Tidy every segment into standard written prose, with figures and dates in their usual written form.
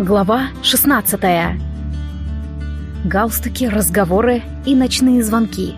Глава 16. Галстуки, разговоры и ночные звонки.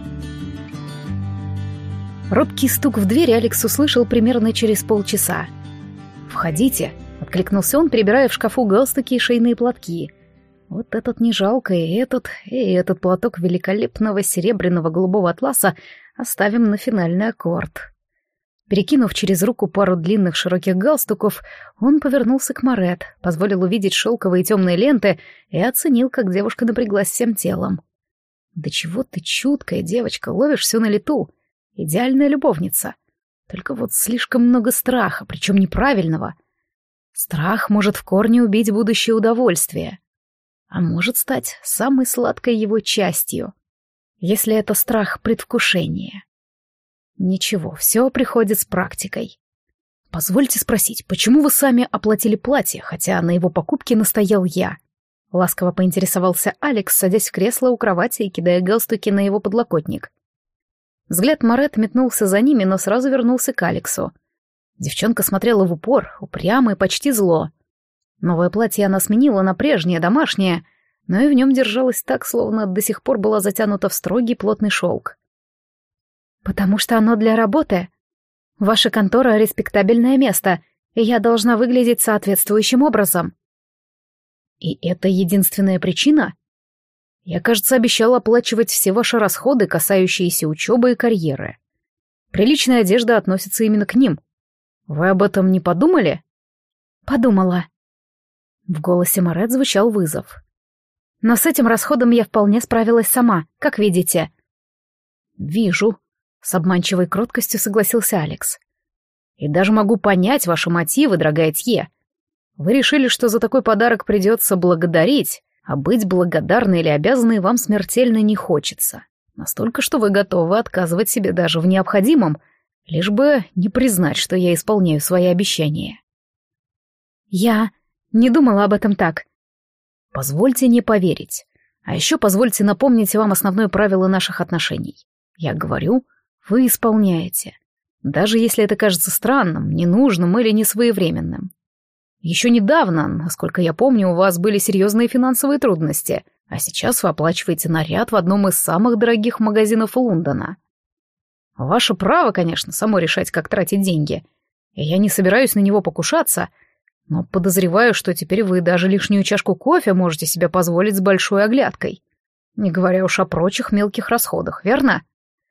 Робкий стук в дверь Алекс услышал примерно через полчаса. «Входите», — откликнулся он, перебирая в шкафу галстуки и шейные платки. Вот этот не жалко, и этот платок великолепного серебряного голубого атласа оставим на финальный аккорд. Перекинув через руку пару длинных широких галстуков, он повернулся к Марет, позволил увидеть шелковые темные ленты и оценил, как девушка напряглась всем телом. «Да чего ты чуткая, девочка, ловишь все на лету. Идеальная любовница. Только вот слишком много страха, причем неправильного. Страх может в корне убить будущее удовольствие, а может стать самой сладкой его частью, если это страх предвкушения. Ничего, все приходит с практикой. Позвольте спросить, почему вы сами оплатили платье, хотя на его покупке настоял я?» Ласково поинтересовался Алекс, садясь в кресло у кровати и кидая галстуки на его подлокотник. Взгляд Марет метнулся за ними, но сразу вернулся к Алексу. Девчонка смотрела в упор, упрямо и почти зло. Новое платье она сменила на прежнее, домашнее, но и в нем держалась так, словно до сих пор была затянута в строгий плотный шелк. «Потому что оно для работы. Ваша контора — респектабельное место, и я должна выглядеть соответствующим образом». «И это единственная причина? Я, кажется, обещал оплачивать все ваши расходы, касающиеся учебы и карьеры. Приличная одежда относится именно к ним. Вы об этом не подумали?» «Подумала». В голосе Марет звучал вызов. «Но с этим расходом я вполне справилась сама, как видите». «Вижу», — с обманчивой кроткостью согласился Алекс. «И даже могу понять ваши мотивы, дорогая Тье. Вы решили, что за такой подарок придется благодарить, а быть благодарной или обязанной вам смертельно не хочется. Настолько, что вы готовы отказывать себе даже в необходимом, лишь бы не признать, что я исполняю свои обещания». «Я не думала об этом так». «Позвольте не поверить. А еще позвольте напомнить вам основное правило наших отношений. Я говорю, вы исполняете, даже если это кажется странным, ненужным или несвоевременным. Еще недавно, насколько я помню, у вас были серьезные финансовые трудности, а сейчас вы оплачиваете наряд в одном из самых дорогих магазинов Лондона. Ваше право, конечно, само решать, как тратить деньги, и я не собираюсь на него покушаться, но подозреваю, что теперь вы даже лишнюю чашку кофе можете себе позволить с большой оглядкой, не говоря уж о прочих мелких расходах, верно?»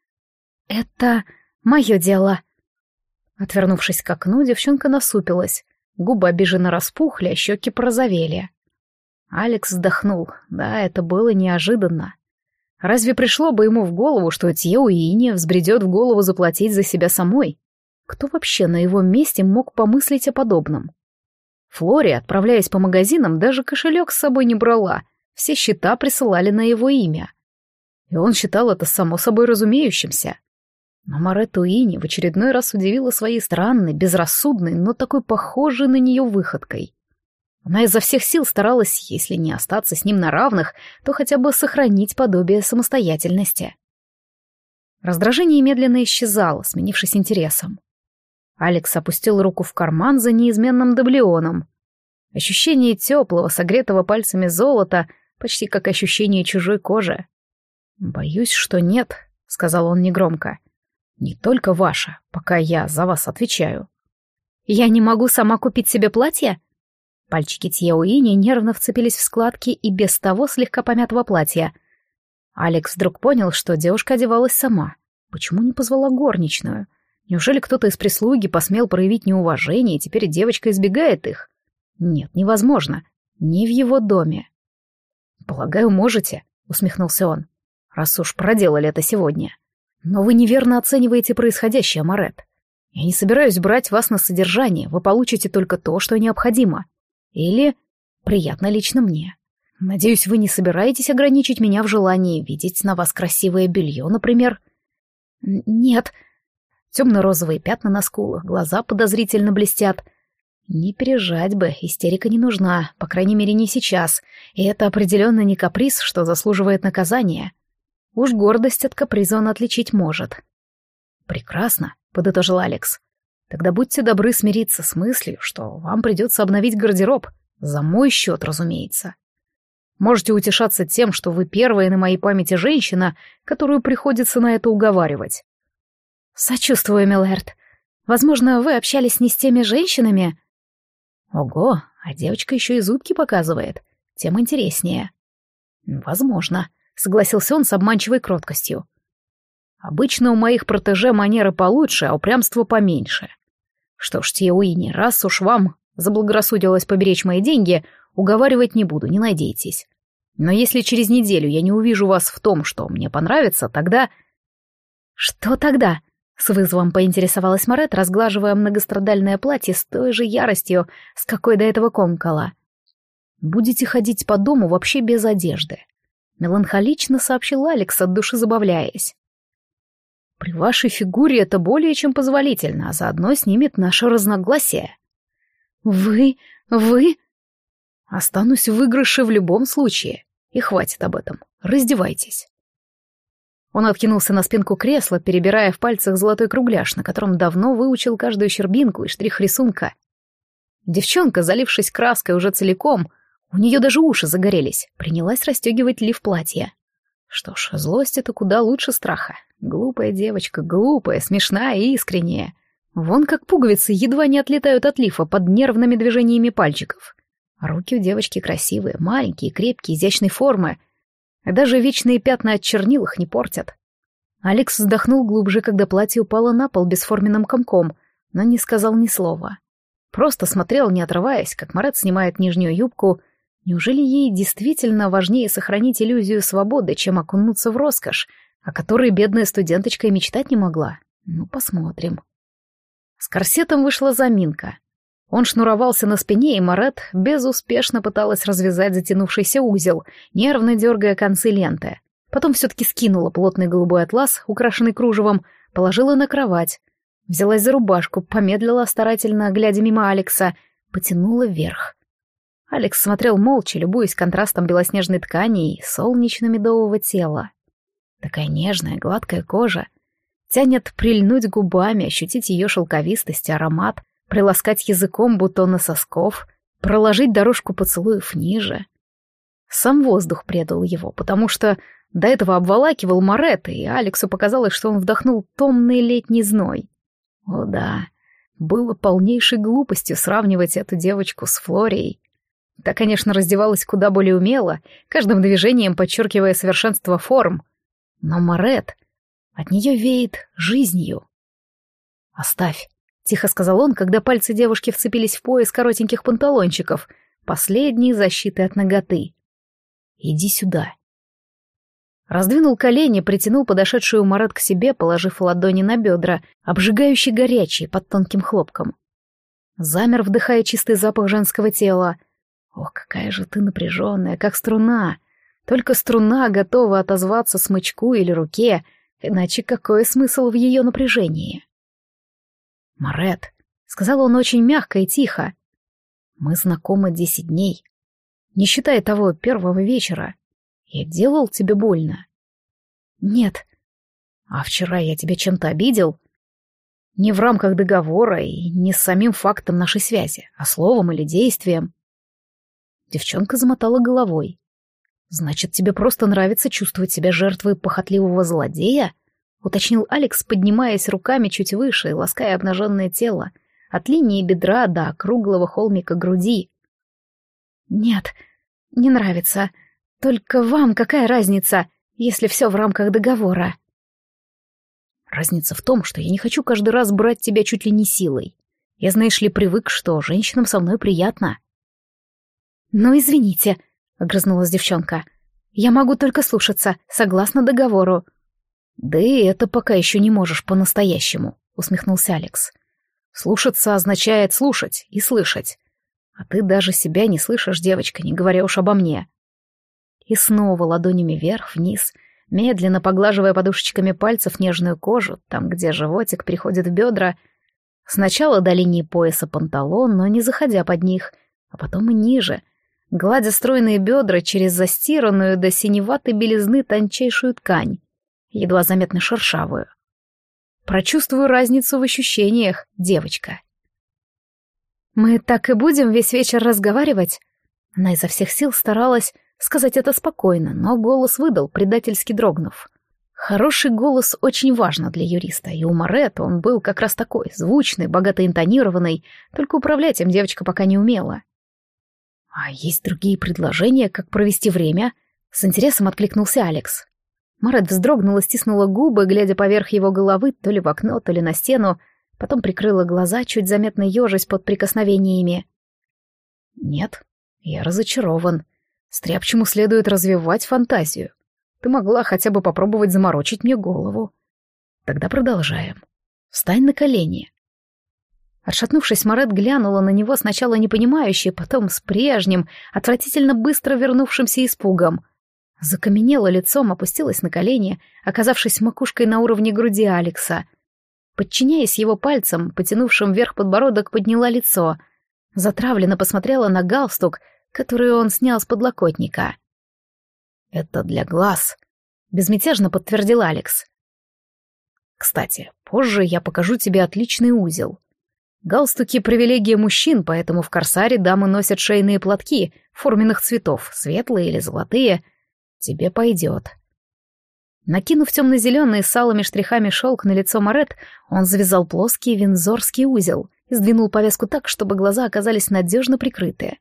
«Это мое дело». Отвернувшись к окну, девчонка насупилась. Губы обиженно распухли, а щеки порозовели. Алекс вздохнул. Да, это было неожиданно. Разве пришло бы ему в голову, что Тье Уине взбредет в голову заплатить за себя самой? Кто вообще на его месте мог помыслить о подобном? Флори, отправляясь по магазинам, даже кошелек с собой не брала. Все счета присылали на его имя. И он считал это само собой разумеющимся. Но Марет Уини в очередной раз удивила своей странной, безрассудной, но такой похожей на нее выходкой. Она изо всех сил старалась, если не остаться с ним на равных, то хотя бы сохранить подобие самостоятельности. Раздражение медленно исчезало, сменившись интересом. Алекс опустил руку в карман за неизменным дублионом. Ощущение теплого, согретого пальцами золота, почти как ощущение чужой кожи. «Боюсь, что нет», — сказал он негромко. «Не только ваша, пока я за вас отвечаю». «Я не могу сама купить себе платье?» Пальчики Тье Уини нервно вцепились в складки и без того слегка помятого платья. Алекс вдруг понял, что девушка одевалась сама. Почему не позвала горничную? Неужели кто-то из прислуги посмел проявить неуважение, и теперь девочка избегает их? Нет, невозможно. Не в его доме. «Полагаю, можете», — усмехнулся он, — «раз уж проделали это сегодня. Но вы неверно оцениваете происходящее, Марет. Я не собираюсь брать вас на содержание, вы получите только то, что необходимо. Или приятно лично мне. Надеюсь, вы не собираетесь ограничить меня в желании видеть на вас красивое белье, например?» «Нет». Темно-розовые пятна на скулах, глаза подозрительно блестят. Не пережать бы, истерика не нужна, по крайней мере, не сейчас. И это определенно не каприз, что заслуживает наказания. Уж гордость от каприза он отличить может. «Прекрасно», — подытожил Алекс. «Тогда будьте добры смириться с мыслью, что вам придется обновить гардероб. За мой счет, разумеется. Можете утешаться тем, что вы первая на моей памяти женщина, которую приходится на это уговаривать. Сочувствую, милорд. Возможно, вы общались не с теми женщинами? Ого, а девочка еще и зубки показывает. Тем интереснее. Возможно, согласился он с обманчивой кроткостью. Обычно у моих протеже манеры получше, а упрямство поменьше. Что ж, Тия Уинни, раз уж вам заблагорассудилось поберечь мои деньги, уговаривать не буду, не надейтесь. Но если через неделю я не увижу вас в том, что мне понравится, тогда... Что тогда? С вызовом поинтересовалась Марет, разглаживая многострадальное платье с той же яростью, с какой до этого комкала. Будете ходить по дому вообще без одежды. Меланхолично сообщил Алекс, от души забавляясь. При вашей фигуре это более чем позволительно, а заодно снимет наше разногласие. Вы... Останусь в выигрыше в любом случае. И хватит об этом. Раздевайтесь. Он откинулся на спинку кресла, перебирая в пальцах золотой кругляш, на котором давно выучил каждую щербинку и штрих рисунка. Девчонка, залившись краской уже целиком, у нее даже уши загорелись, принялась расстегивать лиф платья. Что ж, злость — это куда лучше страха. Глупая девочка, глупая, смешная и искренняя. Вон как пуговицы едва не отлетают от лифа под нервными движениями пальчиков. Руки у девочки красивые, маленькие, крепкие, изящной формы. А даже вечные пятна от чернил их не портят. Алекс вздохнул глубже, когда платье упало на пол бесформенным комком, но не сказал ни слова. Просто смотрел, не отрываясь, как Марет снимает нижнюю юбку. Неужели ей действительно важнее сохранить иллюзию свободы, чем окунуться в роскошь, о которой бедная студенточка и мечтать не могла? Ну, посмотрим. С корсетом вышла заминка. Он шнуровался на спине, и Марет безуспешно пыталась развязать затянувшийся узел, нервно дергая концы ленты. Потом все-таки скинула плотный голубой атлас, украшенный кружевом, положила на кровать. Взялась за рубашку, помедлила старательно, глядя мимо Алекса, потянула вверх. Алекс смотрел молча, любуясь контрастом белоснежной ткани и солнечно-медового тела. Такая нежная, гладкая кожа. Тянет прильнуть губами, ощутить ее шелковистость, аромат, приласкать языком бутоны сосков, проложить дорожку поцелуев ниже. Сам воздух предал его, потому что до этого обволакивал Марет, и Алексу показалось, что он вдохнул томный летний зной. О да, было полнейшей глупостью сравнивать эту девочку с Флорией. Та, конечно, раздевалась куда более умело, каждым движением подчеркивая совершенство форм. Но Марет, от нее веет жизнью. «Оставь», — тихо сказал он, когда пальцы девушки вцепились в пояс коротеньких панталончиков, последней защиты от наготы. «Иди сюда». Раздвинул колени, притянул подошедшую Марет к себе, положив ладони на бедра, обжигающие горячие под тонким хлопком. Замер, вдыхая чистый запах женского тела. «Ох, какая же ты напряженная, как струна! Только струна готова отозваться смычку или руке, иначе какой смысл в ее напряжении?» «Марет», — сказал он очень мягко и тихо, — «мы знакомы 10 дней. Не считая того первого вечера. Я делал тебе больно?» «Нет». «А вчера я тебя чем-то обидел?» «Не в рамках договора и не с самим фактом нашей связи, а словом или действием». Девчонка замотала головой. «Значит, тебе просто нравится чувствовать себя жертвой похотливого злодея?» — уточнил Алекс, поднимаясь руками чуть выше и лаская обнаженное тело, от линии бедра до круглого холмика груди. «Нет, не нравится. Только вам какая разница, если все в рамках договора?» «Разница в том, что я не хочу каждый раз брать тебя чуть ли не силой. Я, знаешь ли, привык, что женщинам со мной приятно». «Ну, извините», — огрызнулась девчонка. «Я могу только слушаться, согласно договору». «Да и это пока еще не можешь по-настоящему», — усмехнулся Алекс. «Слушаться означает слушать и слышать. А ты даже себя не слышишь, девочка, не говоря уж обо мне». И снова ладонями вверх-вниз, медленно поглаживая подушечками пальцев нежную кожу, там, где животик переходит в бедра, сначала до линии пояса панталон, но не заходя под них, а потом и ниже, гладя стройные бедра через застиранную до синеватой белизны тончайшую ткань, едва заметно шершавую. «Прочувствую разницу в ощущениях, девочка». «Мы так и будем весь вечер разговаривать?» Она изо всех сил старалась сказать это спокойно, но голос выдал, предательски дрогнув. Хороший голос очень важно для юриста, и у Моретт он был как раз такой, звучный, богато интонированный, только управлять им девочка пока не умела. «А есть другие предложения, как провести время?» — с интересом откликнулся Алекс. Моретт вздрогнула, стиснула губы, глядя поверх его головы то ли в окно, то ли на стену, потом прикрыла глаза, чуть заметно ежась под прикосновениями. «Нет, я разочарован. Стряпчему следует развивать фантазию. Ты могла хотя бы попробовать заморочить мне голову. Тогда продолжаем. Встань на колени». Отшатнувшись, Моретт глянула на него сначала непонимающе, потом с прежним, отвратительно быстро вернувшимся испугом. Закаменела лицом, опустилась на колени, оказавшись макушкой на уровне груди Алекса. Подчиняясь его пальцам, потянувшим вверх подбородок, подняла лицо. Затравленно посмотрела на галстук, который он снял с подлокотника. «Это для глаз», — безмятежно подтвердил Алекс. «Кстати, позже я покажу тебе отличный узел. Галстуки — привилегия мужчин, поэтому в Корсаре дамы носят шейные платки форменных цветов, светлые или золотые. Тебе пойдет». Накинув темно-зеленый с алыми штрихами шелк на лицо Моретт, он завязал плоский виндзорский узел и сдвинул повязку так, чтобы глаза оказались надежно прикрыты.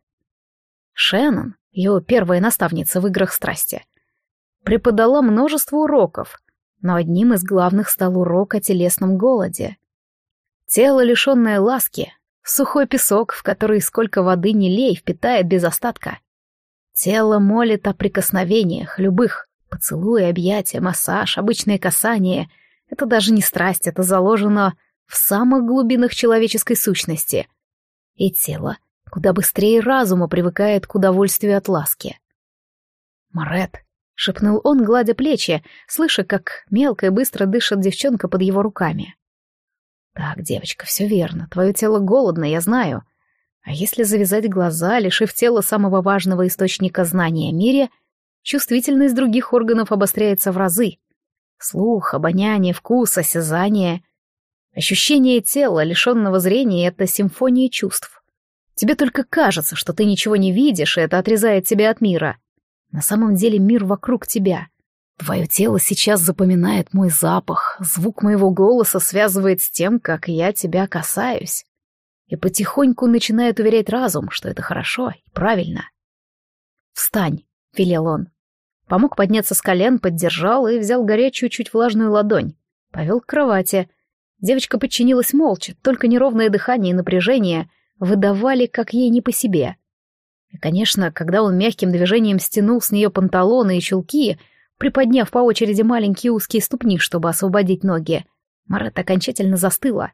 Шеннон, ее первая наставница в играх страсти, преподала множество уроков, но одним из главных стал урок о телесном голоде. Тело, лишенное ласки, сухой песок, в который сколько воды не лей, впитает без остатка. Тело молит о прикосновениях, любых. Поцелуй, объятия, массаж, обычные касания — это даже не страсть, это заложено в самых глубинах человеческой сущности. И тело куда быстрее разума привыкает к удовольствию от ласки. «Моретт», — шепнул он, гладя плечи, слыша, как мелко и быстро дышит девчонка под его руками. «Так, девочка, все верно, твое тело голодно, я знаю. А если завязать глаза, лишив тела самого важного источника знания о мире, чувствительность других органов обостряется в разы. Слух, обоняние, вкус, осязание. Ощущение тела, лишенного зрения — это симфония чувств. Тебе только кажется, что ты ничего не видишь, и это отрезает тебя от мира. На самом деле мир вокруг тебя. Твое тело сейчас запоминает мой запах, звук моего голоса связывает с тем, как я тебя касаюсь. И потихоньку начинает уверять разум, что это хорошо и правильно. «Встань», — велел он. Помог подняться с колен, поддержал и взял горячую, чуть влажную ладонь. Повел к кровати. Девочка подчинилась молча, только неровное дыхание и напряжение выдавали, как ей не по себе. И, конечно, когда он мягким движением стянул с нее панталоны и чулки, приподняв по очереди маленькие узкие ступни, чтобы освободить ноги, Моретт окончательно застыла.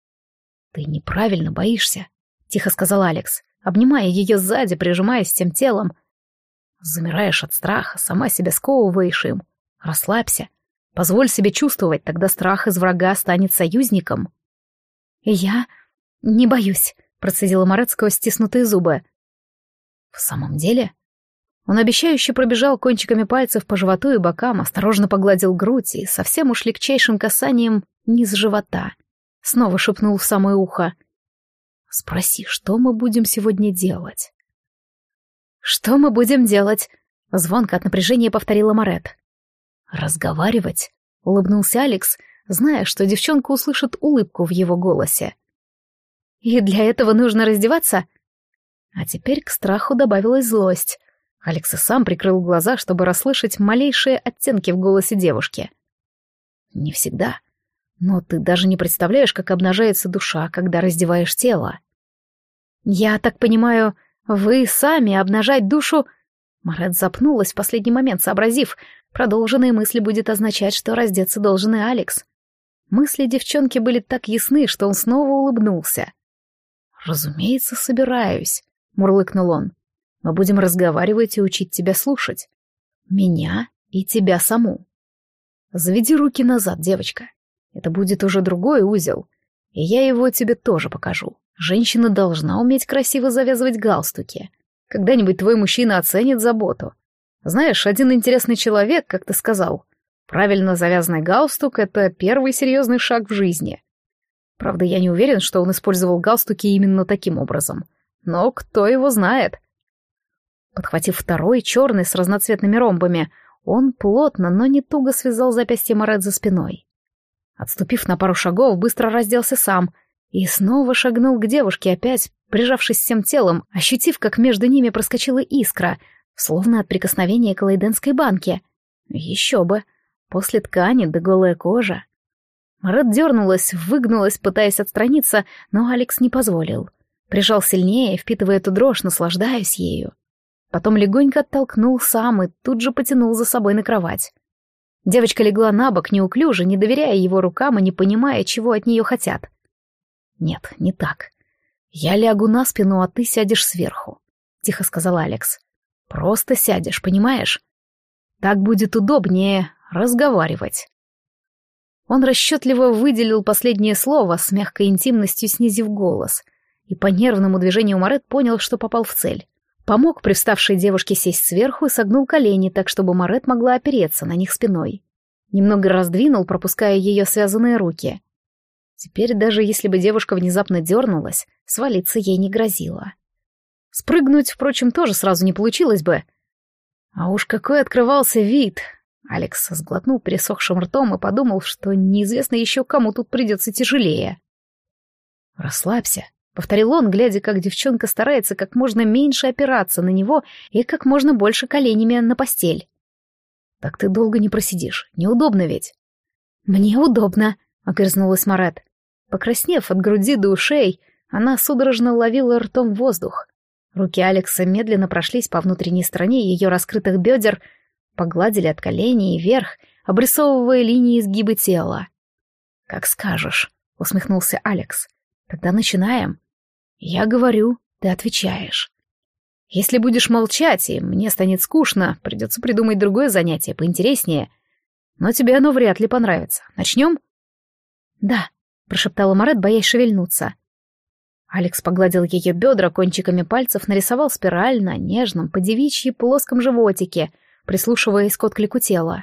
«Ты неправильно боишься», — тихо сказал Алекс, обнимая ее сзади, прижимаясь всем телом. «Замираешь от страха, сама себя сковываешь им. Расслабься. Позволь себе чувствовать, тогда страх из врага станет союзником». «Я не боюсь», — процедила Моретт сквозь стиснутые зубы. «В самом деле?» Он обещающе пробежал кончиками пальцев по животу и бокам, осторожно погладил грудь и совсем уж легчайшим касанием низ живота. Снова шепнул в самое ухо. «Спроси, что мы будем сегодня делать?» «Что мы будем делать?» — звонко от напряжения повторила Моретт. «Разговаривать?» — улыбнулся Алекс, зная, что девчонка услышит улыбку в его голосе. «И для этого нужно раздеваться?» А теперь к страху добавилась злость. Алекс и сам прикрыл глаза, чтобы расслышать малейшие оттенки в голосе девушки. «Не всегда. Но ты даже не представляешь, как обнажается душа, когда раздеваешь тело». «Я так понимаю, вы сами обнажать душу...» Моретт запнулась в последний момент, сообразив, продолженная мысль будет означать, что раздеться должен и Алекс. Мысли девчонки были так ясны, что он снова улыбнулся. «Разумеется, собираюсь», — мурлыкнул он. «Мы будем разговаривать и учить тебя слушать. Меня и тебя саму. Заведи руки назад, девочка. Это будет уже другой узел, и я его тебе тоже покажу. Женщина должна уметь красиво завязывать галстуки. Когда-нибудь твой мужчина оценит заботу. Знаешь, один интересный человек, как ты сказал, правильно завязанный галстук — это первый серьезный шаг в жизни. Правда, я не уверен, что он использовал галстуки именно таким образом. Но кто его знает?» Подхватив второй, черный, с разноцветными ромбами, он плотно, но не туго связал запястье Марет за спиной. Отступив на пару шагов, быстро разделся сам и снова шагнул к девушке, опять прижавшись всем телом, ощутив, как между ними проскочила искра, словно от прикосновения к лейденской банке. Еще бы, после ткани да голая кожа. Марет дернулась, выгнулась, пытаясь отстраниться, но Алекс не позволил. Прижал сильнее, впитывая эту дрожь, наслаждаясь ею. Потом легонько оттолкнул сам и тут же потянул за собой на кровать. Девочка легла на бок неуклюже, не доверяя его рукам и не понимая, чего от нее хотят. «Нет, не так. Я лягу на спину, а ты сядешь сверху», — тихо сказал Алекс. «Просто сядешь, понимаешь? Так будет удобнее разговаривать». Он расчетливо выделил последнее слово, с мягкой интимностью снизив голос, и по нервному движению Марет понял, что попал в цель. Помог привставшей девушке сесть сверху и согнул колени так, чтобы Марет могла опереться на них спиной. Немного раздвинул, пропуская ее связанные руки. Теперь даже если бы девушка внезапно дернулась, свалиться ей не грозило. Спрыгнуть, впрочем, тоже сразу не получилось бы. А уж какой открывался вид! Алекс сглотнул пересохшим ртом и подумал, что неизвестно еще, кому тут придется тяжелее. «Расслабься», — повторил он, глядя, как девчонка старается как можно меньше опираться на него и как можно больше коленями на постель. «Так ты долго не просидишь, неудобно ведь». «Мне удобно», — огрызнулась Марет. Покраснев от груди до ушей, она судорожно ловила ртом воздух. Руки Алекса медленно прошлись по внутренней стороне ее раскрытых бедер, погладили от коленей вверх, обрисовывая линии изгиба тела. «Как скажешь», — усмехнулся Алекс. «Тогда начинаем. Я говорю, ты отвечаешь. Если будешь молчать, и мне станет скучно, придется придумать другое занятие, поинтереснее. Но тебе оно вряд ли понравится. Начнем?» «Да», — прошептала Марет, боясь шевельнуться. Алекс погладил ее бедра, кончиками пальцев нарисовал спираль на нежном, по-девичьи плоском животике, прислушиваясь к отклику тела.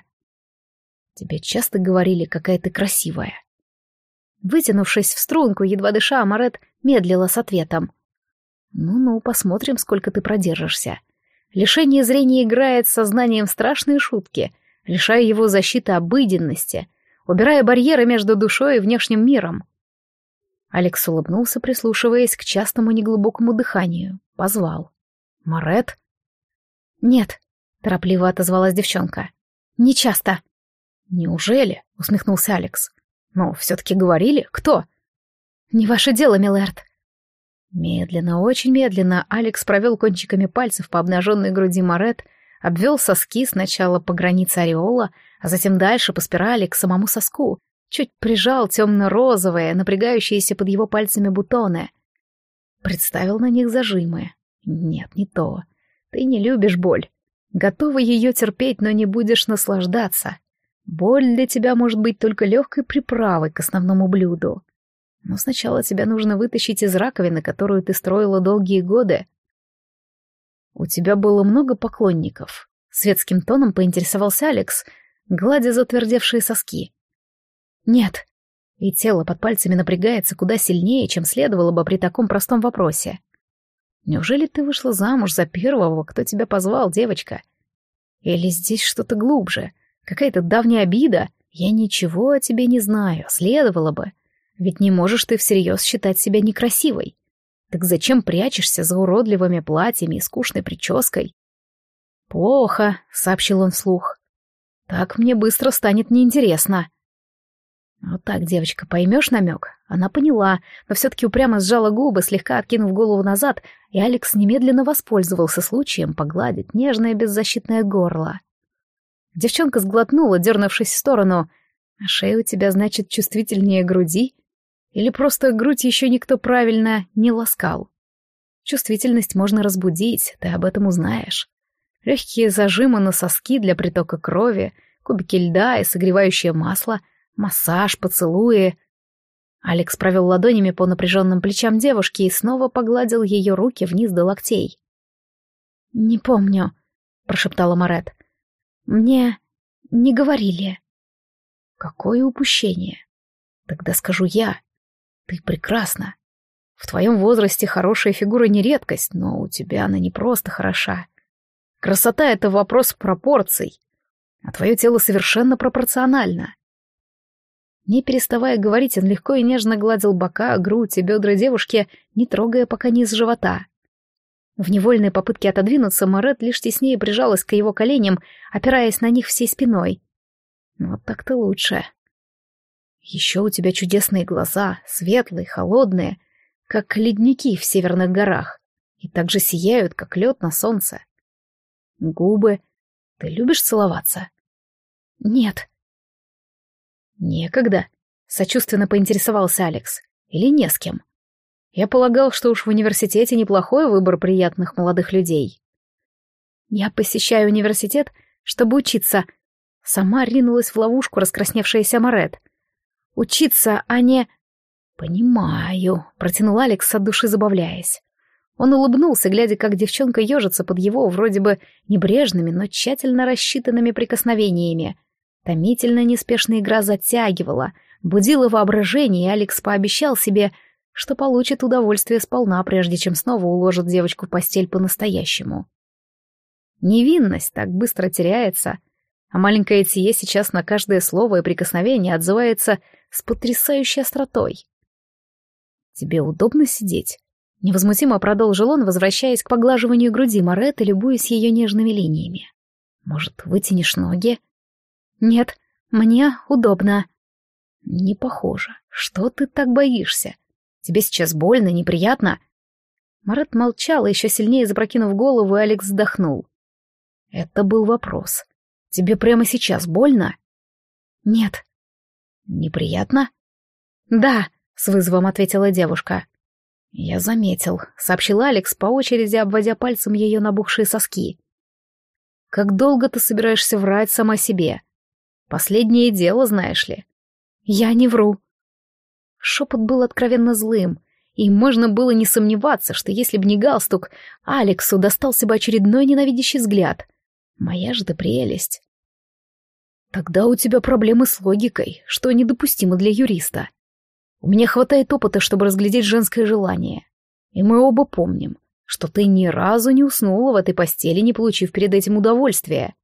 «Тебе часто говорили, какая ты красивая?» Вытянувшись в струнку, едва дыша, Марет медлила с ответом. «Ну-ну, посмотрим, сколько ты продержишься. Лишение зрения играет с сознанием страшные шутки, лишая его защиты обыденности, убирая барьеры между душой и внешним миром». Алекс улыбнулся, прислушиваясь к частому неглубокому дыханию. Позвал. «Марет?» «Нет», — торопливо отозвалась девчонка. «Не часто». «Неужели?» — усмехнулся Алекс. «Но все-таки говорили? Кто?» «Не ваше дело, милэрд». Медленно, очень медленно Алекс провел кончиками пальцев по обнаженной груди Марет, обвел соски сначала по границе ореола, а затем дальше по спирали к самому соску, чуть прижал темно-розовые, напрягающиеся под его пальцами бутоны. Представил на них зажимы. Нет, не то. Ты не любишь боль. Готова ее терпеть, но не будешь наслаждаться. Боль для тебя может быть только легкой приправой к основному блюду. Но сначала тебя нужно вытащить из раковины, которую ты строила долгие годы. У тебя было много поклонников. Светским тоном поинтересовался Алекс, гладя затвердевшие соски. Нет. И тело под пальцами напрягается куда сильнее, чем следовало бы при таком простом вопросе. Неужели ты вышла замуж за первого, кто тебя позвал, девочка? Или здесь что-то глубже? Какая-то давняя обида? Я ничего о тебе не знаю, следовало бы. Ведь не можешь ты всерьез считать себя некрасивой. Так зачем прячешься за уродливыми платьями и скучной прической? «Плохо», — сообщил он вслух. «Так мне быстро станет неинтересно». Вот так, девочка, поймешь намек? Она поняла, но все-таки упрямо сжала губы, слегка откинув голову назад, и Алекс немедленно воспользовался случаем погладить нежное беззащитное горло. Девчонка сглотнула, дернувшись в сторону. «А шея у тебя, значит, чувствительнее груди? Или просто грудь еще никто правильно не ласкал? Чувствительность можно разбудить, ты об этом узнаешь. Легкие зажимы на соски для притока крови, кубики льда и согревающее масло, массаж, поцелуи». Алекс провел ладонями по напряженным плечам девушки и снова погладил ее руки вниз до локтей. «Не помню», — прошептала Марет. «Мне не говорили». «Какое упущение? Тогда скажу я. Ты прекрасна. В твоем возрасте хорошая фигура не редкость, но у тебя она не просто хороша. Красота — это вопрос пропорций, а твое тело совершенно пропорционально. Не переставая говорить, он легко и нежно гладил бока, грудь и бедра девушки, не трогая пока низ живота. В невольной попытке отодвинуться Марет лишь теснее прижалась к его коленям, опираясь на них всей спиной. Вот так-то лучше. Еще у тебя чудесные глаза, светлые, холодные, как ледники в северных горах, и так же сияют, как лед на солнце. Губы. Ты любишь целоваться? Нет. Некогда, сочувственно поинтересовался Алекс. Или не с кем? Я полагал, что уж в университете неплохой выбор приятных молодых людей. Я посещаю университет, чтобы учиться. Сама ринулась в ловушку раскрасневшаяся Марет. Учиться, а не... Понимаю, протянул Алекс от души забавляясь. Он улыбнулся, глядя, как девчонка ежится под его вроде бы небрежными, но тщательно рассчитанными прикосновениями. Томительно неспешная игра затягивала, будила воображение, и Алекс пообещал себе, что получит удовольствие сполна, прежде чем снова уложит девочку в постель по-настоящему. Невинность так быстро теряется, а маленькая Тие сейчас на каждое слово и прикосновение отзывается с потрясающей остротой. «Тебе удобно сидеть?» — невозмутимо продолжил он, возвращаясь к поглаживанию груди Марет и любуясь ее нежными линиями. «Может, вытянешь ноги?» «Нет, мне удобно». «Не похоже. Что ты так боишься? Тебе сейчас больно, неприятно?» Марет молчала, еще сильнее запрокинув голову, и Алекс вздохнул. «Это был вопрос. Тебе прямо сейчас больно?» «Нет». «Неприятно?» «Да», — с вызовом ответила девушка. «Я заметил», — сообщил Алекс, по очереди обводя пальцем ее набухшие соски. «Как долго ты собираешься врать сама себе? Последнее дело, знаешь ли». «Я не вру». Шепот был откровенно злым, и можно было не сомневаться, что если б не галстук, Алексу достался бы очередной ненавидящий взгляд. «Моя же ты прелесть». «Тогда у тебя проблемы с логикой, что недопустимо для юриста. У меня хватает опыта, чтобы разглядеть женское желание. И мы оба помним, что ты ни разу не уснула в этой постели, не получив перед этим удовольствия».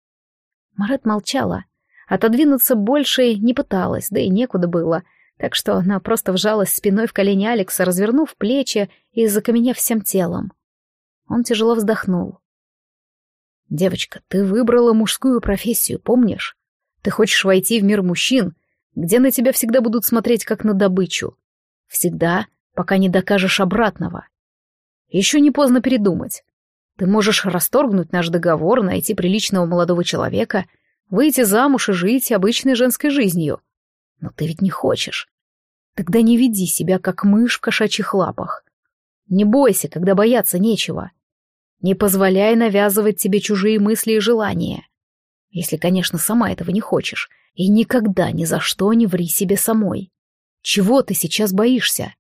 Марет молчала. Отодвинуться больше не пыталась, да и некуда было, так что она просто вжалась спиной в колени Алекса, развернув плечи и закаменев всем телом. Он тяжело вздохнул. «Девочка, ты выбрала мужскую профессию, помнишь? Ты хочешь войти в мир мужчин, где на тебя всегда будут смотреть как на добычу. Всегда, пока не докажешь обратного. Еще не поздно передумать. Ты можешь расторгнуть наш договор, найти приличного молодого человека, выйти замуж и жить обычной женской жизнью. Но ты ведь не хочешь. Тогда не веди себя, как мышь в кошачьих лапах. Не бойся, когда бояться нечего. Не позволяй навязывать тебе чужие мысли и желания. Если, конечно, сама этого не хочешь. И никогда ни за что не ври себе самой. Чего ты сейчас боишься?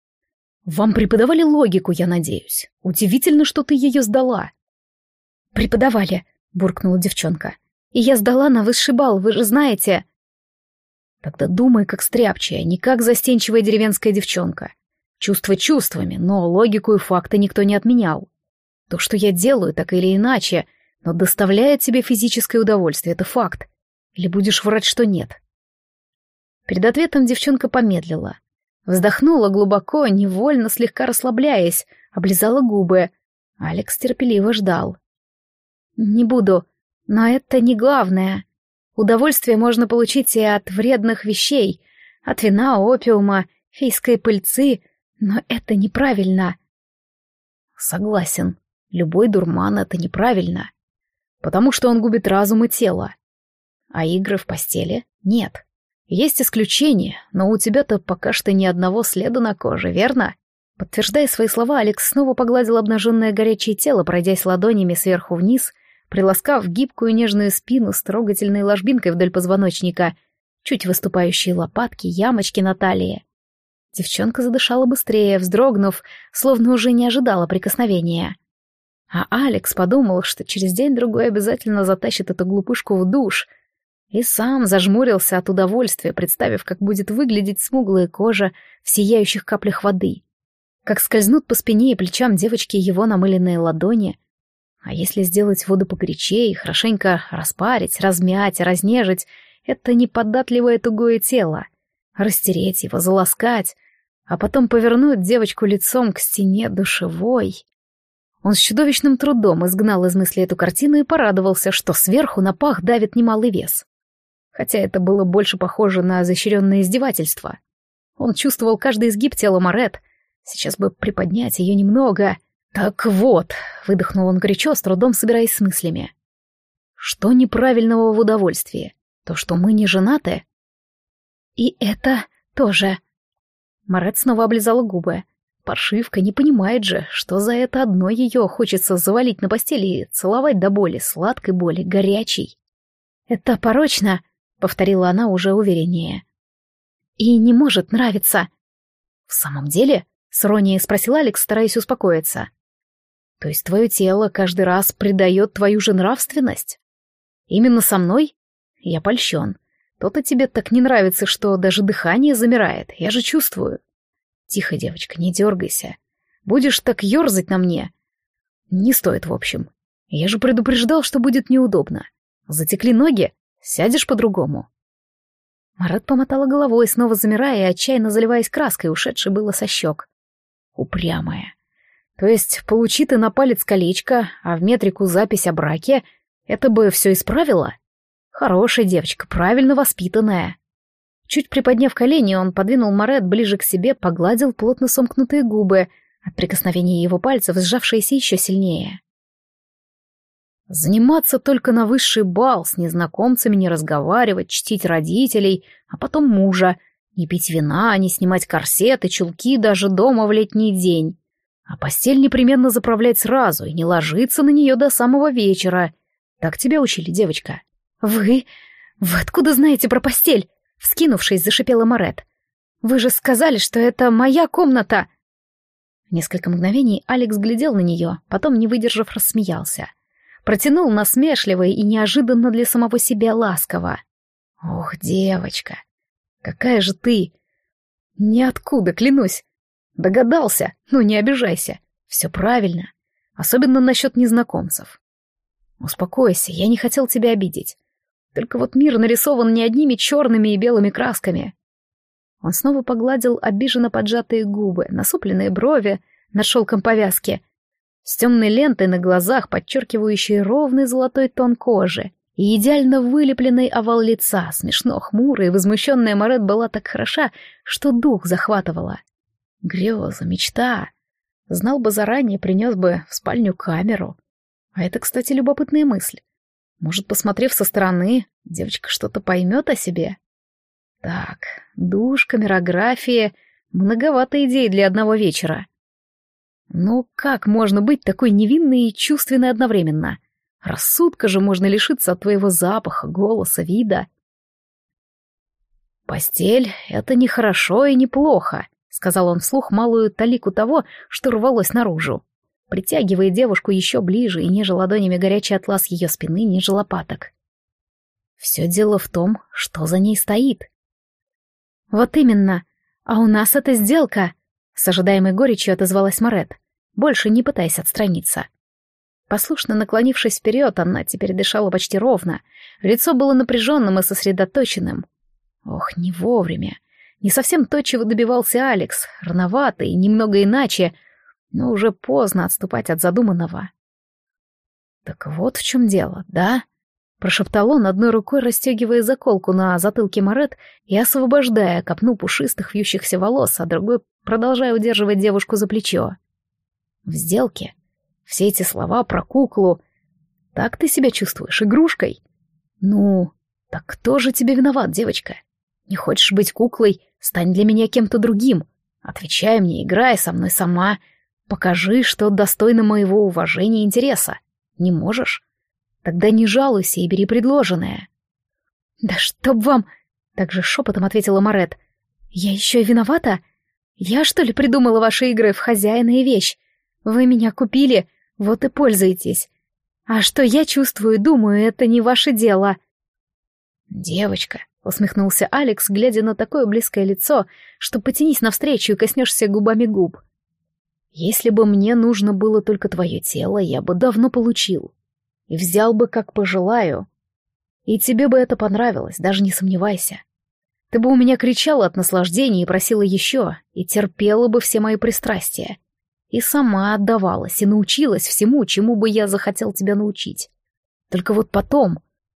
Вам преподавали логику, я надеюсь. Удивительно, что ты ее сдала. Преподавали, буркнула девчонка. И я сдала на высший балл, вы же знаете. Тогда думай, как стряпчая, не как застенчивая деревенская девчонка. Чувства чувствами, но логику и факты никто не отменял. То, что я делаю, так или иначе, но доставляет тебе физическое удовольствие, это факт. Или будешь врать, что нет? Перед ответом девчонка помедлила. Вздохнула глубоко, невольно слегка расслабляясь, облизала губы. Алекс терпеливо ждал. «Не буду, но это не главное. Удовольствие можно получить и от вредных вещей, от вина, опиума, фейской пыльцы, но это неправильно». «Согласен, любой дурман — это неправильно, потому что он губит разум и тело. А игры в постели нет. Есть исключения, но у тебя-то пока что ни одного следа на коже, верно?» Подтверждая свои слова, Алекс снова погладил обнаженное горячее тело, пройдясь ладонями сверху вниз, приласкав гибкую нежную спину с трогательной ложбинкой вдоль позвоночника, чуть выступающие лопатки, ямочки на талии. Девчонка задышала быстрее, вздрогнув, словно уже не ожидала прикосновения. А Алекс подумал, что через день-другой обязательно затащит эту глупышку в душ, и сам зажмурился от удовольствия, представив, как будет выглядеть смуглая кожа в сияющих каплях воды, как скользнут по спине и плечам девочки его намыленные ладони, А если сделать воду погорячее, хорошенько распарить, размять, разнежить это неподатливое тугое тело, растереть его, заласкать, а потом повернуть девочку лицом к стене душевой. Он с чудовищным трудом изгнал из мысли эту картину и порадовался, что сверху на пах давит немалый вес. Хотя это было больше похоже на изощренное издевательство. Он чувствовал каждый изгиб тела Марет. Сейчас бы приподнять ее немного. «Так вот», — выдохнул он горячо, с трудом собираясь с мыслями. «Что неправильного в удовольствии? То, что мы не женаты?» «И это тоже». Марет снова облизала губы. Паршивка не понимает же, что за это одно ее хочется завалить на постели и целовать до боли, сладкой боли, горячей. «Это порочно», — повторила она уже увереннее. «И не может нравиться». «В самом деле?» — с иронией спросил Алекс, стараясь успокоиться. «То есть твое тело каждый раз предает твою же нравственность? Именно со мной? Я польщен. То-то тебе так не нравится, что даже дыхание замирает, я же чувствую». «Тихо, девочка, не дергайся. Будешь так ерзать на мне. Не стоит, в общем. Я же предупреждал, что будет неудобно. Затекли ноги? Сядешь по-другому». Марет помотала головой, снова замирая и отчаянно заливаясь краской, ушедшей было со щек. Упрямая. То есть, получи ты на палец колечко, а в метрику запись о браке, это бы все исправило? Хорошая девочка, правильно воспитанная. Чуть приподняв колени, он подвинул Марет ближе к себе, погладил плотно сомкнутые губы, от прикосновения его пальцев сжавшиеся еще сильнее. Заниматься только на высший бал, с незнакомцами не разговаривать, чтить родителей, а потом мужа, не пить вина, не снимать корсет и чулки даже дома в летний день. А постель непременно заправлять сразу и не ложиться на нее до самого вечера. Так тебя учили, девочка. «Вы откуда знаете про постель?» — вскинувшись, зашипела Марет. «Вы же сказали, что это моя комната!» Несколько мгновений Алекс глядел на нее, потом, не выдержав, рассмеялся. Протянул насмешливо и неожиданно для самого себя ласково. «Ох, девочка, какая же ты!» «Ниоткуда, клянусь!» «Догадался? Ну, не обижайся. Все правильно. Особенно насчет незнакомцев. Успокойся, я не хотел тебя обидеть. Только вот мир нарисован не одними черными и белыми красками». Он снова погладил обиженно поджатые губы, насупленные брови над шелком повязки, с темной лентой на глазах, подчеркивающей ровный золотой тон кожи, и идеально вылепленный овал лица, смешно хмурая и возмущенная Марет была так хороша, что дух захватывала. Греза, мечта. Знал бы заранее, принес бы в спальню камеру. А это, кстати, любопытная мысль. Может, посмотрев со стороны, девочка что-то поймет о себе? Так, душ, камерография, многовато идей для одного вечера. Ну, как можно быть такой невинной и чувственной одновременно? Рассудка же можно лишиться от твоего запаха, голоса, вида. «Постель — это не хорошо и не плохо», — сказал он вслух малую талику того, что рвалось наружу, притягивая девушку еще ближе и неже ладонями горячий атлас ее спины, ниже лопаток. «Все дело в том, что за ней стоит». «Вот именно. А у нас это сделка», — с ожидаемой горечью отозвалась Марет, больше не пытаясь отстраниться. Послушно наклонившись вперед, она теперь дышала почти ровно, лицо было напряженным и сосредоточенным. Ох, не вовремя. Не совсем то, чего добивался Алекс, рановато и немного иначе, но уже поздно отступать от задуманного. «Так вот в чем дело, да?» — прошептал он, одной рукой расстегивая заколку на затылке Марет и освобождая копну пушистых вьющихся волос, а другой продолжая удерживать девушку за плечо. «В сделке? Все эти слова про куклу. Так ты себя чувствуешь, игрушкой? Ну, так кто же тебе виноват, девочка? Не хочешь быть куклой, стань для меня кем-то другим. Отвечай мне, играй со мной сама. Покажи, что достойно моего уважения и интереса. Не можешь? Тогда не жалуйся и бери предложенное». «Да чтоб вам...» — также шепотом ответила Марет. «Я еще и виновата? Я, что ли, придумала ваши игры в хозяина и вещь? Вы меня купили, вот и пользуйтесь. А что я чувствую, думаю, это не ваше дело». «Девочка», — усмехнулся Алекс, глядя на такое близкое лицо, что потянись навстречу и коснешься губами губ. Если бы мне нужно было только твое тело, я бы давно получил. И взял бы, как пожелаю. И тебе бы это понравилось, даже не сомневайся. Ты бы у меня кричала от наслаждения и просила еще, и терпела бы все мои пристрастия. И сама отдавалась, и научилась всему, чему бы я захотел тебя научить. Только вот потом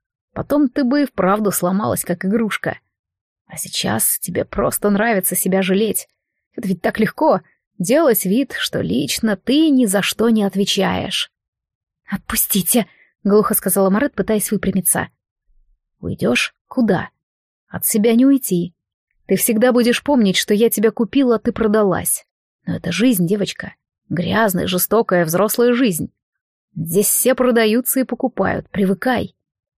ты бы и вправду сломалась, как игрушка. А сейчас тебе просто нравится себя жалеть. Это ведь так легко — делать вид, что лично ты ни за что не отвечаешь. «Отпустите», — глухо сказала Марет, пытаясь выпрямиться. «Уйдешь? Куда? От себя не уйти. Ты всегда будешь помнить, что я тебя купила, а ты продалась. Но это жизнь, девочка. Грязная, жестокая, взрослая жизнь. Здесь все продаются и покупают, привыкай.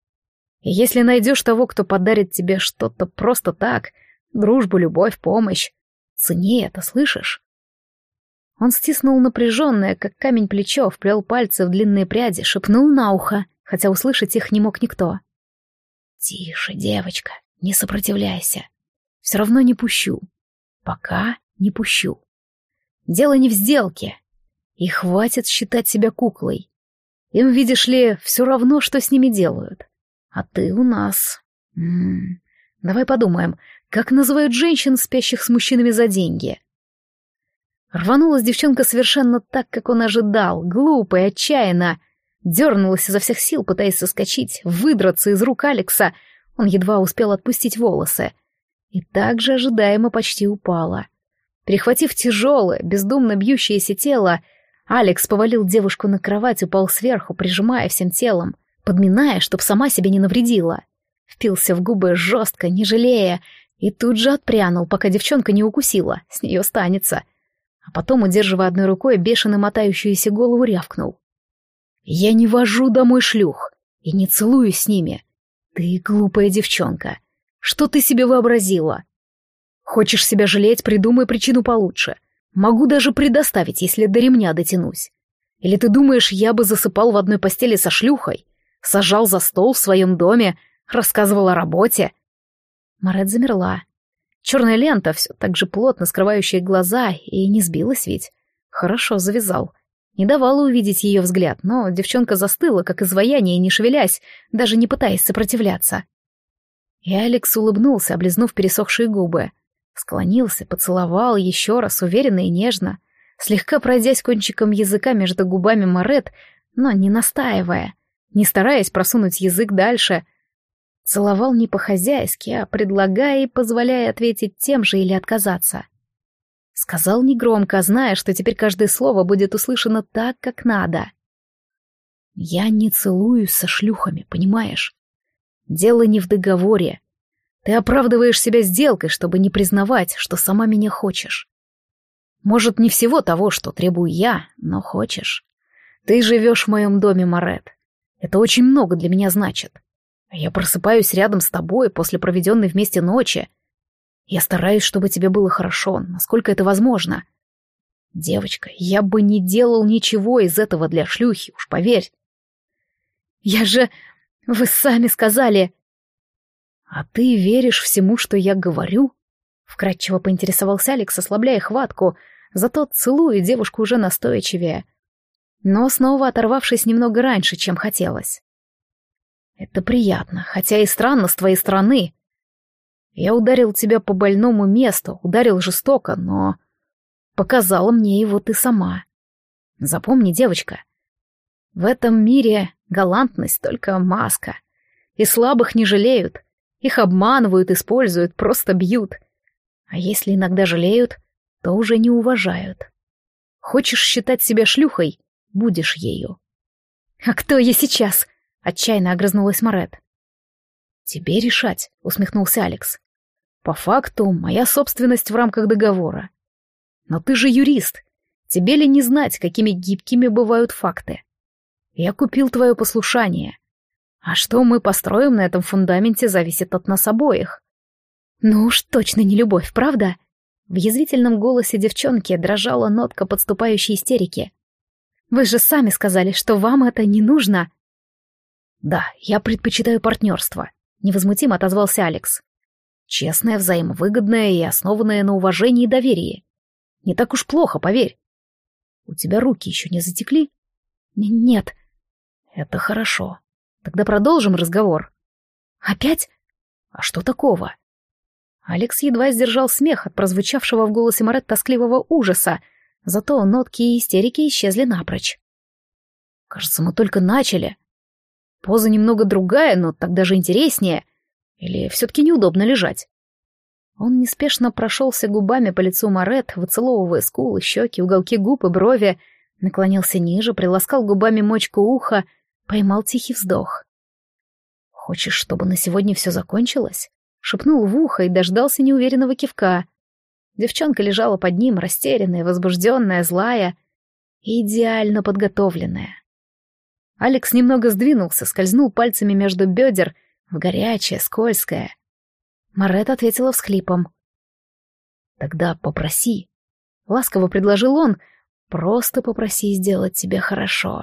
И если найдешь того, кто подарит тебе что-то просто так, дружбу, любовь, помощь, цени это, слышишь?» Он стиснул напряженное, как камень, плечо, вплел пальцы в длинные пряди, шепнул на ухо, хотя услышать их не мог никто. «Тише, девочка, не сопротивляйся. Все равно не пущу. Пока не пущу. Дело не в сделке. И хватит считать себя куклой. Им, видишь ли, все равно, что с ними делают. А ты у нас. Давай подумаем, как называют женщин, спящих с мужчинами за деньги?» Рванулась девчонка совершенно так, как он ожидал, глупо и отчаянно. Дернулась изо всех сил, пытаясь соскочить, выдраться из рук Алекса. Он едва успел отпустить волосы. И так же ожидаемо почти упала. Перехватив тяжелое, бездумно бьющееся тело, Алекс повалил девушку на кровать, упал сверху, прижимая всем телом, подминая, чтоб сама себе не навредила. Впился в губы жестко, не жалея, и тут же отпрянул, пока девчонка не укусила, с нее станется. А потом, удерживая одной рукой бешено мотающуюся голову, рявкнул. «Я не вожу домой шлюх и не целуюсь с ними. Ты глупая девчонка. Что ты себе вообразила? Хочешь себя жалеть, придумай причину получше. Могу даже предоставить, если до ремня дотянусь. Или ты думаешь, я бы засыпал в одной постели со шлюхой, сажал за стол в своем доме, рассказывал о работе?» Марет замерла. Черная лента, все так же плотно скрывающая глаза, и не сбилась ведь. Хорошо завязал. Не давала увидеть ее взгляд, но девчонка застыла, как изваяние, не шевелясь, даже не пытаясь сопротивляться. И Алекс улыбнулся, облизнув пересохшие губы. Склонился, поцеловал еще раз, уверенно и нежно, слегка пройдясь кончиком языка между губами Марет, но не настаивая, не стараясь просунуть язык дальше. Целовал не по-хозяйски, а предлагая и позволяя ответить тем же или отказаться. Сказал негромко, зная, что теперь каждое слово будет услышано так, как надо. «Я не целуюсь со шлюхами, понимаешь? Дело не в договоре. Ты оправдываешь себя сделкой, чтобы не признавать, что сама меня хочешь. Может, не всего того, что требую я, но хочешь. Ты живешь в моем доме, Марет. Это очень много для меня значит. Я просыпаюсь рядом с тобой после проведенной вместе ночи. Я стараюсь, чтобы тебе было хорошо, насколько это возможно. Девочка, я бы не делал ничего из этого для шлюхи, уж поверь». «Я же... Вы сами сказали...» «А ты веришь всему, что я говорю?» Вкратчиво поинтересовался Алекс, ослабляя хватку, зато целуя девушку уже настойчивее, но снова оторвавшись немного раньше, чем хотелось. «Это приятно, хотя и странно с твоей стороны. Я ударил тебя по больному месту, ударил жестоко, но показала мне его ты сама. Запомни, девочка, в этом мире галантность только маска, и слабых не жалеют, их обманывают, используют, просто бьют. А если иногда жалеют, то уже не уважают. Хочешь считать себя шлюхой, будешь ею». «А кто я сейчас?» — отчаянно огрызнулась Марет. «Тебе решать», — усмехнулся Алекс. «По факту, моя собственность в рамках договора. Но ты же юрист. Тебе ли не знать, какими гибкими бывают факты? Я купил твое послушание. А что мы построим на этом фундаменте, зависит от нас обоих». «Ну уж точно не любовь, правда?» В язвительном голосе девчонки дрожала нотка подступающей истерики. «Вы же сами сказали, что вам это не нужно». «Да, я предпочитаю партнерство», — невозмутимо отозвался Алекс. «Честное, взаимовыгодное и основанное на уважении и доверии. Не так уж плохо, поверь. У тебя руки еще не затекли? Нет. Это хорошо. Тогда продолжим разговор. Опять? А что такого? Алекс едва сдержал смех от прозвучавшего в голосе Моретт тоскливого ужаса, зато нотки и истерики исчезли напрочь. Кажется, мы только начали. Поза немного другая, но так даже интереснее. Или все-таки неудобно лежать? Он неспешно прошелся губами по лицу Моретт, выцеловывая скулы, щеки, уголки губ и брови, наклонился ниже, приласкал губами мочку уха, поймал тихий вздох. «Хочешь, чтобы на сегодня все закончилось?» Шепнул в ухо и дождался неуверенного кивка. Девчонка лежала под ним, растерянная, возбужденная, злая и идеально подготовленная. Алекс немного сдвинулся, скользнул пальцами между бедер в горячее, скользкое. Моретт ответила всхлипом. «Тогда попроси», — ласково предложил он, — «просто попроси сделать тебе хорошо».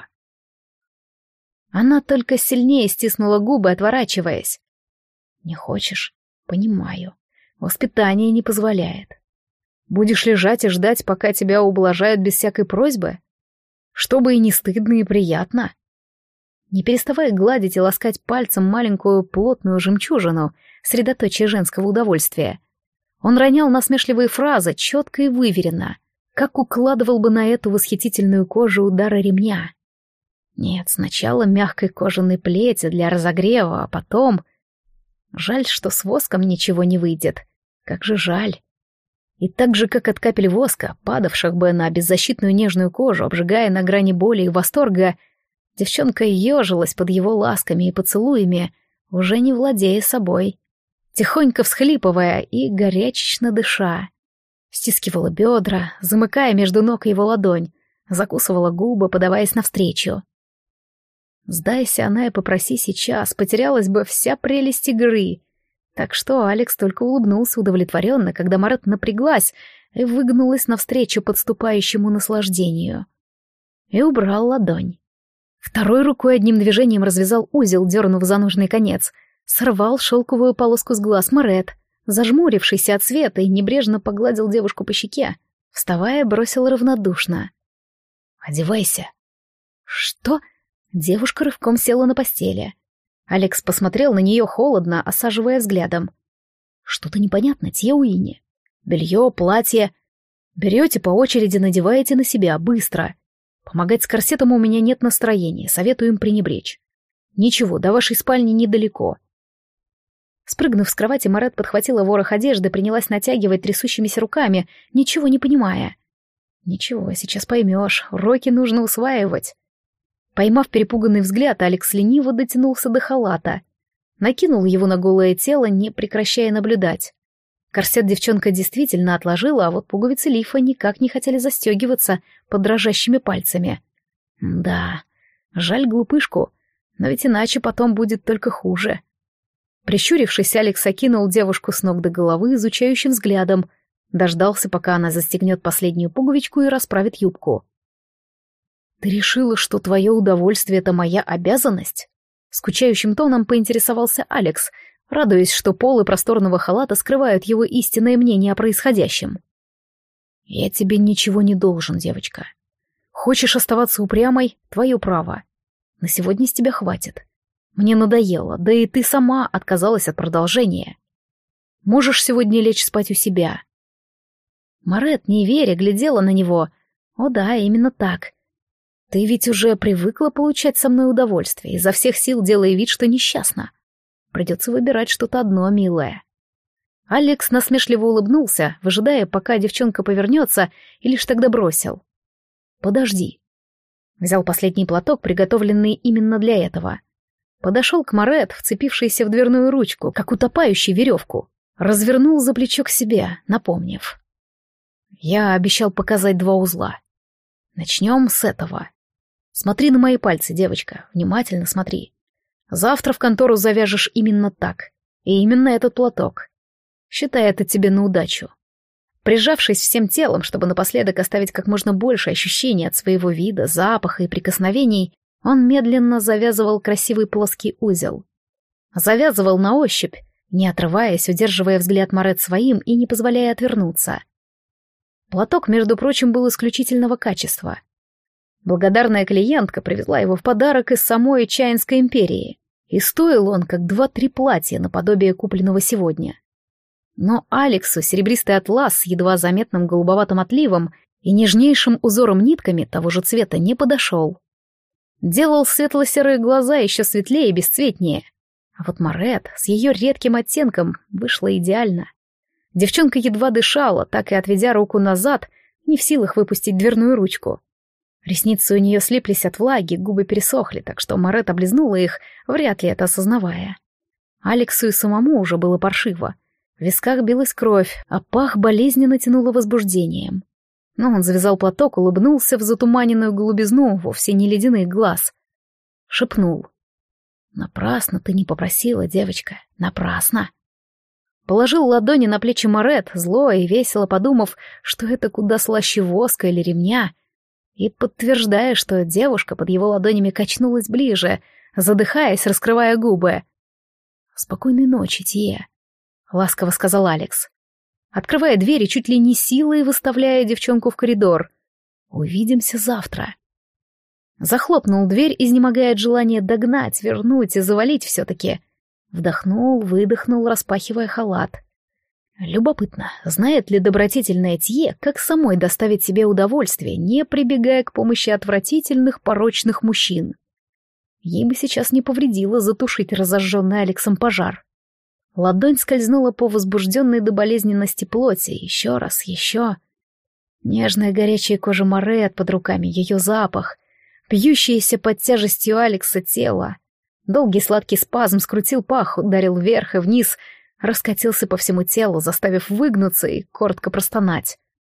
Она только сильнее стиснула губы, отворачиваясь. «Не хочешь? Понимаю. Воспитание не позволяет. Будешь лежать и ждать, пока тебя ублажают без всякой просьбы? Чтобы и не стыдно, и приятно». Не переставая гладить и ласкать пальцем маленькую плотную жемчужину, средоточие женского удовольствия, он ронял насмешливые фразы четко и выверенно, как укладывал бы на эту восхитительную кожу удары ремня. Нет, сначала мягкой кожаной плети для разогрева, а потом... Жаль, что с воском ничего не выйдет. Как же жаль. И так же, как от капель воска, падавших бы на беззащитную нежную кожу, обжигая на грани боли и восторга, девчонка ежилась под его ласками и поцелуями, уже не владея собой, тихонько всхлипывая и горячечно дыша. Стискивала бедра, замыкая между ног его ладонь, закусывала губы, подаваясь навстречу. Сдайся она и попроси сейчас, потерялась бы вся прелесть игры. Так что Алекс только улыбнулся удовлетворенно, когда Моретт напряглась и выгнулась навстречу подступающему наслаждению. И убрал ладонь. Второй рукой одним движением развязал узел, дернув за нужный конец, сорвал шелковую полоску с глаз Моретт, зажмурившийся от света, и небрежно погладил девушку по щеке. Вставая, бросил равнодушно. «Одевайся». «Что?» Девушка рывком села на постели. Алекс посмотрел на нее холодно, осаживая взглядом. «Что-то непонятно, Тьеуини. Белье, платье. Берете по очереди, надеваете на себя, быстро. Помогать с корсетом у меня нет настроения, советую им пренебречь. Ничего, до вашей спальни недалеко». Спрыгнув с кровати, Моретт подхватила ворох одежды, принялась натягивать трясущимися руками, ничего не понимая. «Ничего, сейчас поймешь, уроки нужно усваивать». Поймав перепуганный взгляд, Алекс лениво дотянулся до халата. Накинул его на голое тело, не прекращая наблюдать. Корсет девчонка действительно отложила, а вот пуговицы лифа никак не хотели застегиваться под дрожащими пальцами. Да, жаль глупышку, но ведь иначе потом будет только хуже. Прищурившись, Алекс окинул девушку с ног до головы изучающим взглядом, дождался, пока она застегнет последнюю пуговичку и расправит юбку. «Ты решила, что твое удовольствие — это моя обязанность?» Скучающим тоном поинтересовался Алекс, радуясь, что полы просторного халата скрывают его истинное мнение о происходящем. «Я тебе ничего не должен, девочка. Хочешь оставаться упрямой — твое право. На сегодня с тебя хватит. Мне надоело, да и ты сама отказалась от продолжения. Можешь сегодня лечь спать у себя». Моретт, не веря, глядела на него. «О да, именно так. Ты ведь уже привыкла получать со мной удовольствие, изо всех сил делая вид, что несчастна. Придется выбирать что-то одно, милое». Алекс насмешливо улыбнулся, выжидая, пока девчонка повернется, и лишь тогда бросил. «Подожди». Взял последний платок, приготовленный именно для этого. Подошел к Моретт, вцепившейся в дверную ручку, как утопающий веревку. Развернул за плечо к себе, напомнив. «Я обещал показать 2 узла. Начнем с этого. Смотри на мои пальцы, девочка, внимательно смотри. Завтра в контору завяжешь именно так, и именно этот платок. Считай это тебе на удачу». Прижавшись всем телом, чтобы напоследок оставить как можно больше ощущений от своего вида, запаха и прикосновений, он медленно завязывал красивый плоский узел. Завязывал на ощупь, не отрываясь, удерживая взгляд Моретт своим и не позволяя отвернуться. Платок, между прочим, был исключительного качества. Благодарная клиентка привезла его в подарок из самой Чаинской империи, и стоил он как 2-3 платья наподобие купленного сегодня. Но Алексу серебристый атлас с едва заметным голубоватым отливом и нежнейшим узором нитками того же цвета не подошел. Делал светло-серые глаза еще светлее и бесцветнее. А вот Марет с ее редким оттенком вышла идеально. Девчонка едва дышала, так и отведя руку назад, не в силах выпустить дверную ручку. Ресницы у нее слиплись от влаги, губы пересохли, так что Марет облизнула их, вряд ли это осознавая. Алексу и самому уже было паршиво. В висках билась кровь, а пах болезненно тянуло возбуждением. Но он завязал платок, улыбнулся в затуманенную голубизну вовсе не ледяных глаз. Шепнул. «Напрасно ты не попросила, девочка, напрасно». Положил ладони на плечи Марет, зло и весело подумав, что это куда слаще воска или ремня, и подтверждая, что девушка под его ладонями качнулась ближе, задыхаясь, раскрывая губы. «Спокойной ночи, Тия», — ласково сказал Алекс, открывая дверь и чуть ли не силой выставляя девчонку в коридор. «Увидимся завтра». Захлопнул дверь, изнемогая от желания догнать, вернуть и завалить все-таки. Вдохнул, выдохнул, распахивая халат. Любопытно, знает ли добродетельная Тье, как самой доставить себе удовольствие, не прибегая к помощи отвратительных порочных мужчин. Ей бы сейчас не повредило затушить разожженный Алексом пожар. Ладонь скользнула по возбужденной до болезненности плоти, еще раз, еще. Нежная горячая кожа Марет под руками, ее запах, пьющееся под тяжестью Алекса тело. Долгий сладкий спазм скрутил пах, ударил вверх и вниз, раскатился по всему телу, заставив выгнуться и коротко простонать.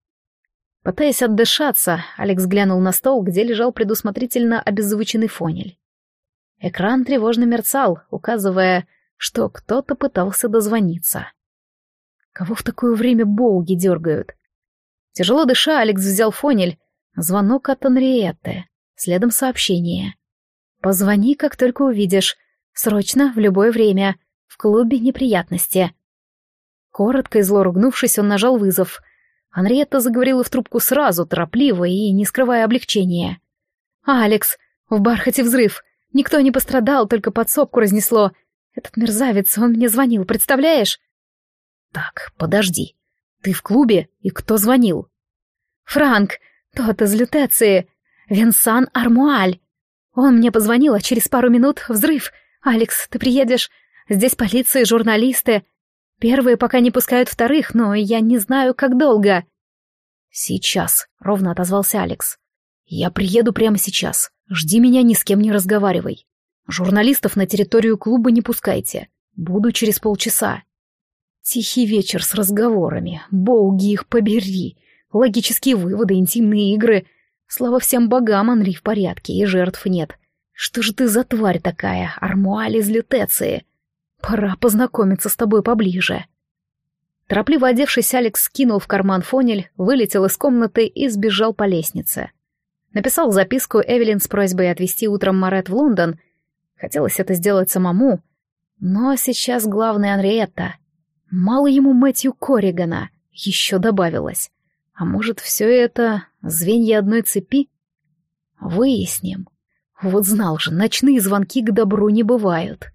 Пытаясь отдышаться, Алекс глянул на стол, где лежал предусмотрительно обеззвученный фонель. Экран тревожно мерцал, указывая, что кто-то пытался дозвониться. Кого в такое время боуги дергают? Тяжело дыша, Алекс взял фонель. Звонок от Анриетты. Следом сообщение. «Позвони, как только увидишь. Срочно, в любое время. В клубе неприятности». Коротко и зло ругнувшись, он нажал вызов. Анриетта заговорила в трубку сразу, торопливо и не скрывая облегчения. «Алекс, в Бархате взрыв. Никто не пострадал, только подсобку разнесло. Этот мерзавец, он мне звонил, представляешь?» «Так, подожди. Ты в клубе? И кто звонил?» «Франк, тот из Лютеции. Венсан Армуаль. Он мне позвонил, а через пару минут взрыв. Алекс, ты приедешь? Здесь полиция и журналисты. Первые пока не пускают вторых, но я не знаю, как долго». «Сейчас», — ровно отозвался Алекс. «Я приеду прямо сейчас. Жди меня, ни с кем не разговаривай. Журналистов на территорию клуба не пускайте. Буду через полчаса». Тихий вечер с разговорами. Боуги их побери. Логические выводы, интимные игры. Слава всем богам, Анри в порядке, и жертв нет. Что же ты за тварь такая, Армуаль из Лютеции? Пора познакомиться с тобой поближе. Торопливо одевшись, Алекс скинул в карман фонель, вылетел из комнаты и сбежал по лестнице. Написал записку Эвелин с просьбой отвезти утром Марет в Лондон. Хотелось это сделать самому. Но сейчас главное Анриетта. Мало ему Мэтью Корригана, еще добавилось. А может, все это звенья одной цепи? Выясним. Вот знал же, ночные звонки к добру не бывают.